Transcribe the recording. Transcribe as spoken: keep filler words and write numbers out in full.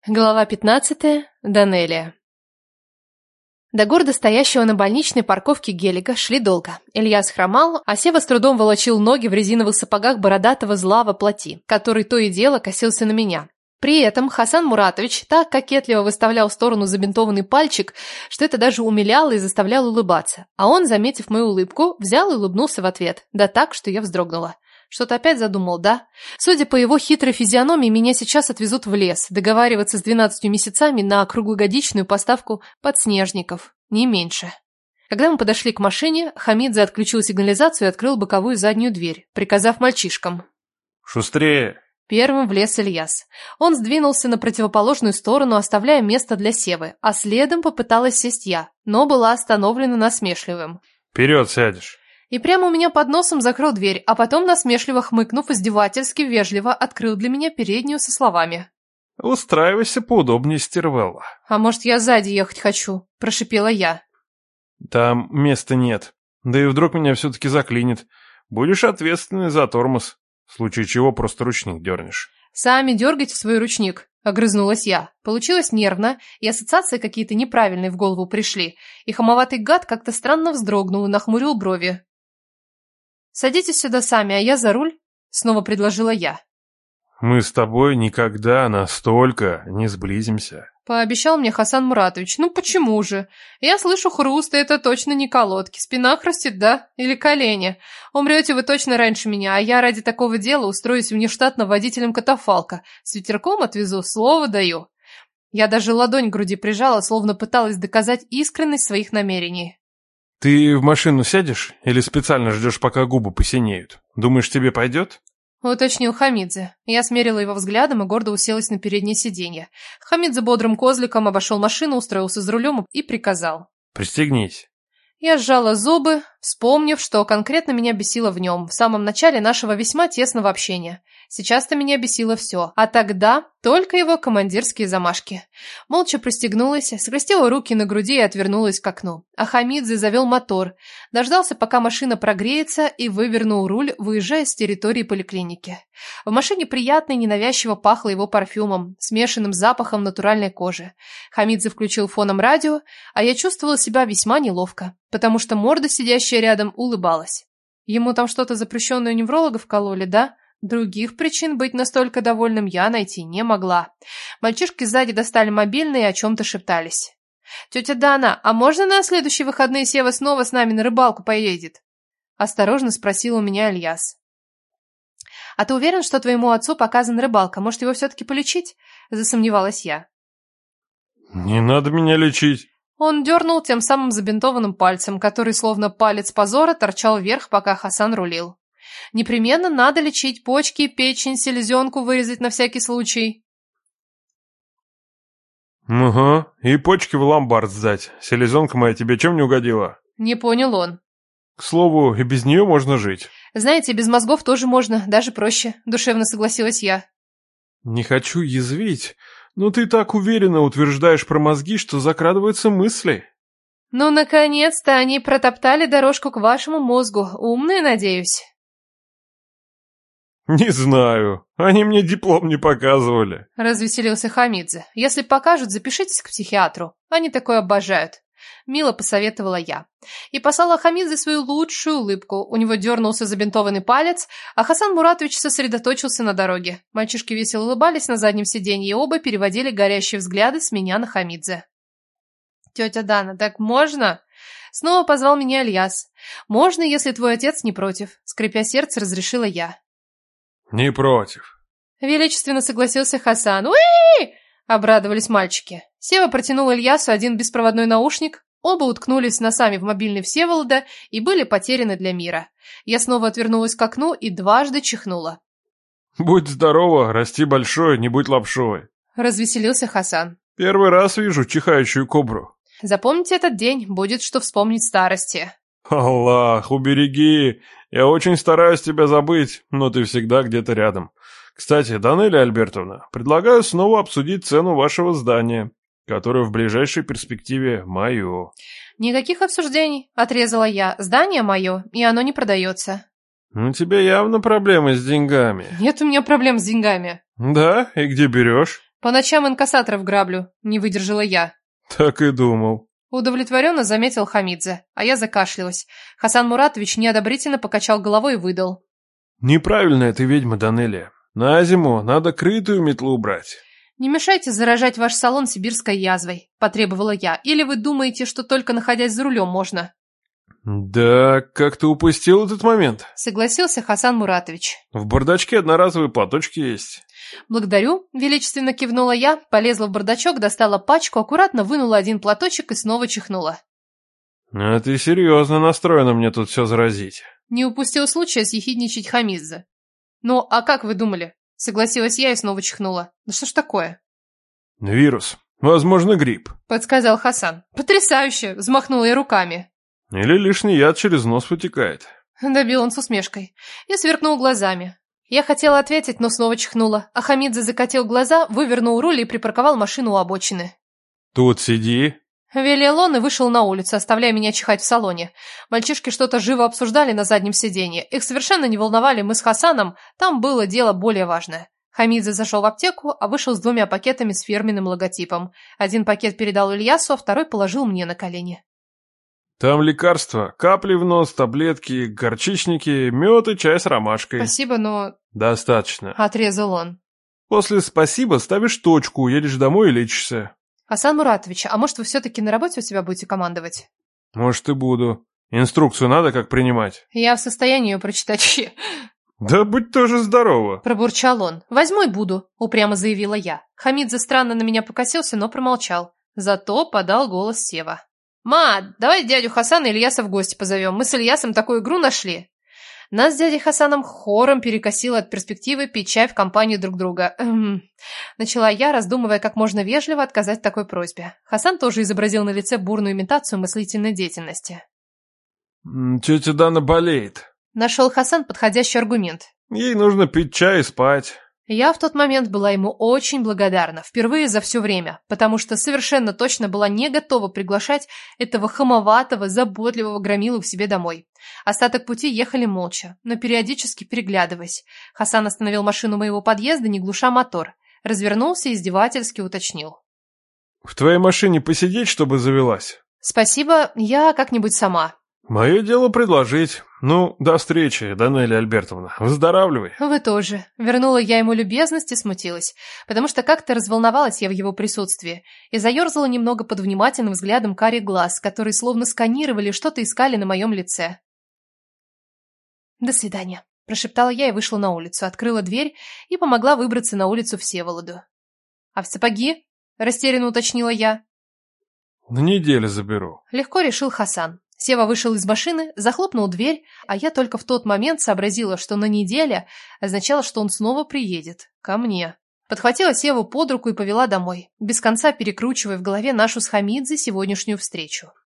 Глава пятнадцатая. Данелия. До города, стоящего на больничной парковке гелика, шли долго. Ильяс хромал, а Сева с трудом волочил ноги в резиновых сапогах бородатого зла воплоти, который то и дело косился на меня. При этом Хасан Муратович так кокетливо выставлял в сторону забинтованный пальчик, что это даже умиляло и заставляло улыбаться. А он, заметив мою улыбку, взял и улыбнулся в ответ, да так, что я вздрогнула. Что-то опять задумал, да? Судя по его хитрой физиономии, меня сейчас отвезут в лес, договариваться с двенадцатью месяцами на круглогодичную поставку подснежников, не меньше. Когда мы подошли к машине, Хамидзе отключил сигнализацию и открыл боковую заднюю дверь, приказав мальчишкам: «Шустрее!» Первым влез Ильяс. Он сдвинулся на противоположную сторону, оставляя место для Севы, а следом попыталась сесть я, но была остановлена насмешливым: «Вперед сядешь!» И прямо у меня под носом закрыл дверь, а потом, насмешливо хмыкнув, издевательски вежливо открыл для меня переднюю со словами: «Устраивайся поудобнее, стервелла». «А может, я сзади ехать хочу?» – прошипела я. «Там места нет. Да и вдруг меня все-таки заклинит. Будешь ответственный за тормоз. В случае чего просто ручник дернешь». «Сами дергайте в свой ручник», – огрызнулась я. Получилось нервно, и ассоциации какие-то неправильные в голову пришли, и хамоватый гад как-то странно вздрогнул и нахмурил брови. «Садитесь сюда сами, а я за руль», — снова предложила я. «Мы с тобой никогда настолько не сблизимся», — пообещал мне Хасан Муратович. «Ну почему же? Я слышу хруст, и это точно не колодки. Спина хрустит, да? Или колени? Умрете вы точно раньше меня, а я ради такого дела устроюсь внештатно водителем катафалка. С ветерком отвезу, слово даю». Я даже ладонь к груди прижала, словно пыталась доказать искренность своих намерений. «Ты в машину сядешь или специально ждешь, пока губы посинеют? Думаешь, тебе пойдет?» — уточнил Хамидзе. Я смерила его взглядом и гордо уселась на переднее сиденье. Хамидзе бодрым козликом обошел машину, устроился за рулем и приказал: «Пристегнись». Я сжала зубы, вспомнив, что конкретно меня бесило в нем в самом начале нашего весьма тесного общения. Сейчас-то меня бесило все, а тогда только его командирские замашки. Молча пристегнулась, скрестила руки на груди и отвернулась к окну. А Хамидзе завел мотор, дождался, пока машина прогреется, и вывернул руль, выезжая с территории поликлиники. В машине приятно и ненавязчиво пахло его парфюмом, смешанным с запахом натуральной кожи. Хамидзе включил фоном радио, а я чувствовала себя весьма неловко, потому что морда, сидящая рядом, улыбалась. Ему там что-то запрещенное у неврологов кололи, да? Других причин быть настолько довольным я найти не могла. Мальчишки сзади достали мобильные и о чем-то шептались. «Тетя Дана, а можно на следующие выходные Сева снова с нами на рыбалку поедет?» Осторожно спросил у меня Ильяс. «А ты уверен, что твоему отцу показана рыбалка? Может, его все-таки полечить?» Засомневалась я. «Не надо меня лечить». Он дернул тем самым забинтованным пальцем, который, словно палец позора, торчал вверх, пока Хасан рулил. «Непременно надо лечить почки, печень, селезенку вырезать на всякий случай». «Угу, и почки в ломбард сдать. Селезенка моя тебе чем не угодила?» Не понял он. «К слову, и без нее можно жить». «Знаете, без мозгов тоже можно, даже проще», — душевно согласилась я. «Не хочу язвить, но ты так уверенно утверждаешь про мозги, что закрадываются мысли». «Ну, наконец-то они протоптали дорожку к вашему мозгу. Умные, надеюсь?» «Не знаю. Они мне диплом не показывали», — развеселился Хамидзе. «Если покажут, запишитесь к психиатру. Они такое обожают». Мило посоветовала я. И послала Хамидзе свою лучшую улыбку. У него дернулся забинтованный палец, а Хасан Муратович сосредоточился на дороге. Мальчишки весело улыбались на заднем сиденье, и оба переводили горящие взгляды с меня на Хамидзе. «Тетя Дана, так можно?» Снова позвал меня Ильяс. «Можно, если твой отец не против», — скрипя сердце, разрешила я. «Не против», — величественно согласился Хасан. «Уи!» — обрадовались мальчики. Сева протянул Ильясу один беспроводной наушник, оба уткнулись носами в мобильный Всеволода и были потеряны для мира. Я снова отвернулась к окну и дважды чихнула. «Будь здорова, расти большой, не будь лапшой», — развеселился Хасан. «Первый раз вижу чихающую кобру». «Запомните этот день, будет что вспомнить старости». «Аллах, убереги! Я очень стараюсь тебя забыть, но ты всегда где-то рядом. Кстати, Данелия Альбертовна, предлагаю снова обсудить цену вашего здания, которое в ближайшей перспективе мое». «Никаких обсуждений», — отрезала я. «Здание мое, и оно не продается». «У тебя явно проблемы с деньгами». «Нет у меня проблем с деньгами». «Да? И где берешь?» По ночам инкассаторов граблю, не выдержала я. Так и думал. Удовлетворенно заметил Хамидзе, а я закашлялась. Хасан Муратович неодобрительно покачал головой и выдал. Неправильная ты ведьма, Данелия. На зиму надо крытую метлу брать. «Не мешайте заражать ваш салон сибирской язвой», – потребовала я. «Или вы думаете, что только находясь за рулем можно?» Да, как ты упустил этот момент? Согласился Хасан Муратович. В бардачке одноразовые платочки есть. «Благодарю», – величественно кивнула я, полезла в бардачок, достала пачку, аккуратно вынула один платочек и снова чихнула. А ты серьезно настроена мне тут все заразить. Не упустил случая съехидничать Хамидзе. «Ну, а как вы думали?» Согласилась я и снова чихнула. «Да что ж такое?» Вирус. Возможно, грипп. Подсказал Хасан. «Потрясающе!» – взмахнула я руками. Или лишний яд через нос вытекает. Добил он с усмешкой. Я сверкнул глазами. Я хотела ответить, но снова чихнула. А Хамидзе закатил глаза, вывернул руль и припарковал машину у обочины. Тут сиди. Велел он и вышел на улицу, оставляя меня чихать в салоне. Мальчишки что-то живо обсуждали на заднем сиденье. Их совершенно не волновали мы с Хасаном, там было дело более важное. Хамидзе зашел в аптеку, а вышел с двумя пакетами с фирменным логотипом. Один пакет передал Ильясу, а второй положил мне на колени. Там лекарства, капли в нос, таблетки, горчичники, мед и чай с ромашкой. Спасибо, но... Достаточно. Отрезал он. После «спасибо» ставишь точку, едешь домой и лечишься. Хасан Муратович, а может вы все-таки на работе у себя будете командовать? Может и буду. Инструкцию надо как принимать? Я в состоянии ее прочитать. Да будь тоже здорова. Пробурчал он. Возьму и буду, упрямо заявила я. Хамидзе странно на меня покосился, но промолчал. Зато подал голос Сева. «Ма, давай дядю Хасана и Ильяса в гости позовем. Мы с Ильясом такую игру нашли». Нас с дядей Хасаном хором перекосило от перспективы пить чай в компании друг друга. Эм. Начала я, раздумывая, как можно вежливо отказать такой просьбе. Хасан тоже изобразил на лице бурную имитацию мыслительной деятельности. «Тетя Дана болеет». Нашел Хасан подходящий аргумент. «Ей нужно пить чай и спать». Я в тот момент была ему очень благодарна, впервые за все время, потому что совершенно точно была не готова приглашать этого хамоватого, заботливого громилу к себе домой. Остаток пути ехали молча, но периодически переглядываясь. Хасан остановил машину моего подъезда, не глуша мотор, развернулся и издевательски уточнил. «В твоей машине посидеть, чтобы завелась?» «Спасибо, я как-нибудь сама». «Мое дело предложить. Ну, до встречи, Данелия Альбертовна. Выздоравливай». «Вы тоже». Вернула я ему любезность и смутилась, потому что как-то разволновалась я в его присутствии и заерзала немного под внимательным взглядом карих глаз, которые словно сканировали, что-то искали на моем лице. «До свидания», – прошептала я и вышла на улицу, открыла дверь и помогла выбраться на улицу Всеволоду. «А в сапоги?» – растерянно уточнила я. «На неделю заберу», – легко решил Хасан. Сева вышел из машины, захлопнул дверь, а я только в тот момент сообразила, что на неделе означало, что он снова приедет ко мне. Подхватила Севу под руку и повела домой, без конца перекручивая в голове нашу с Хамидзе сегодняшнюю встречу.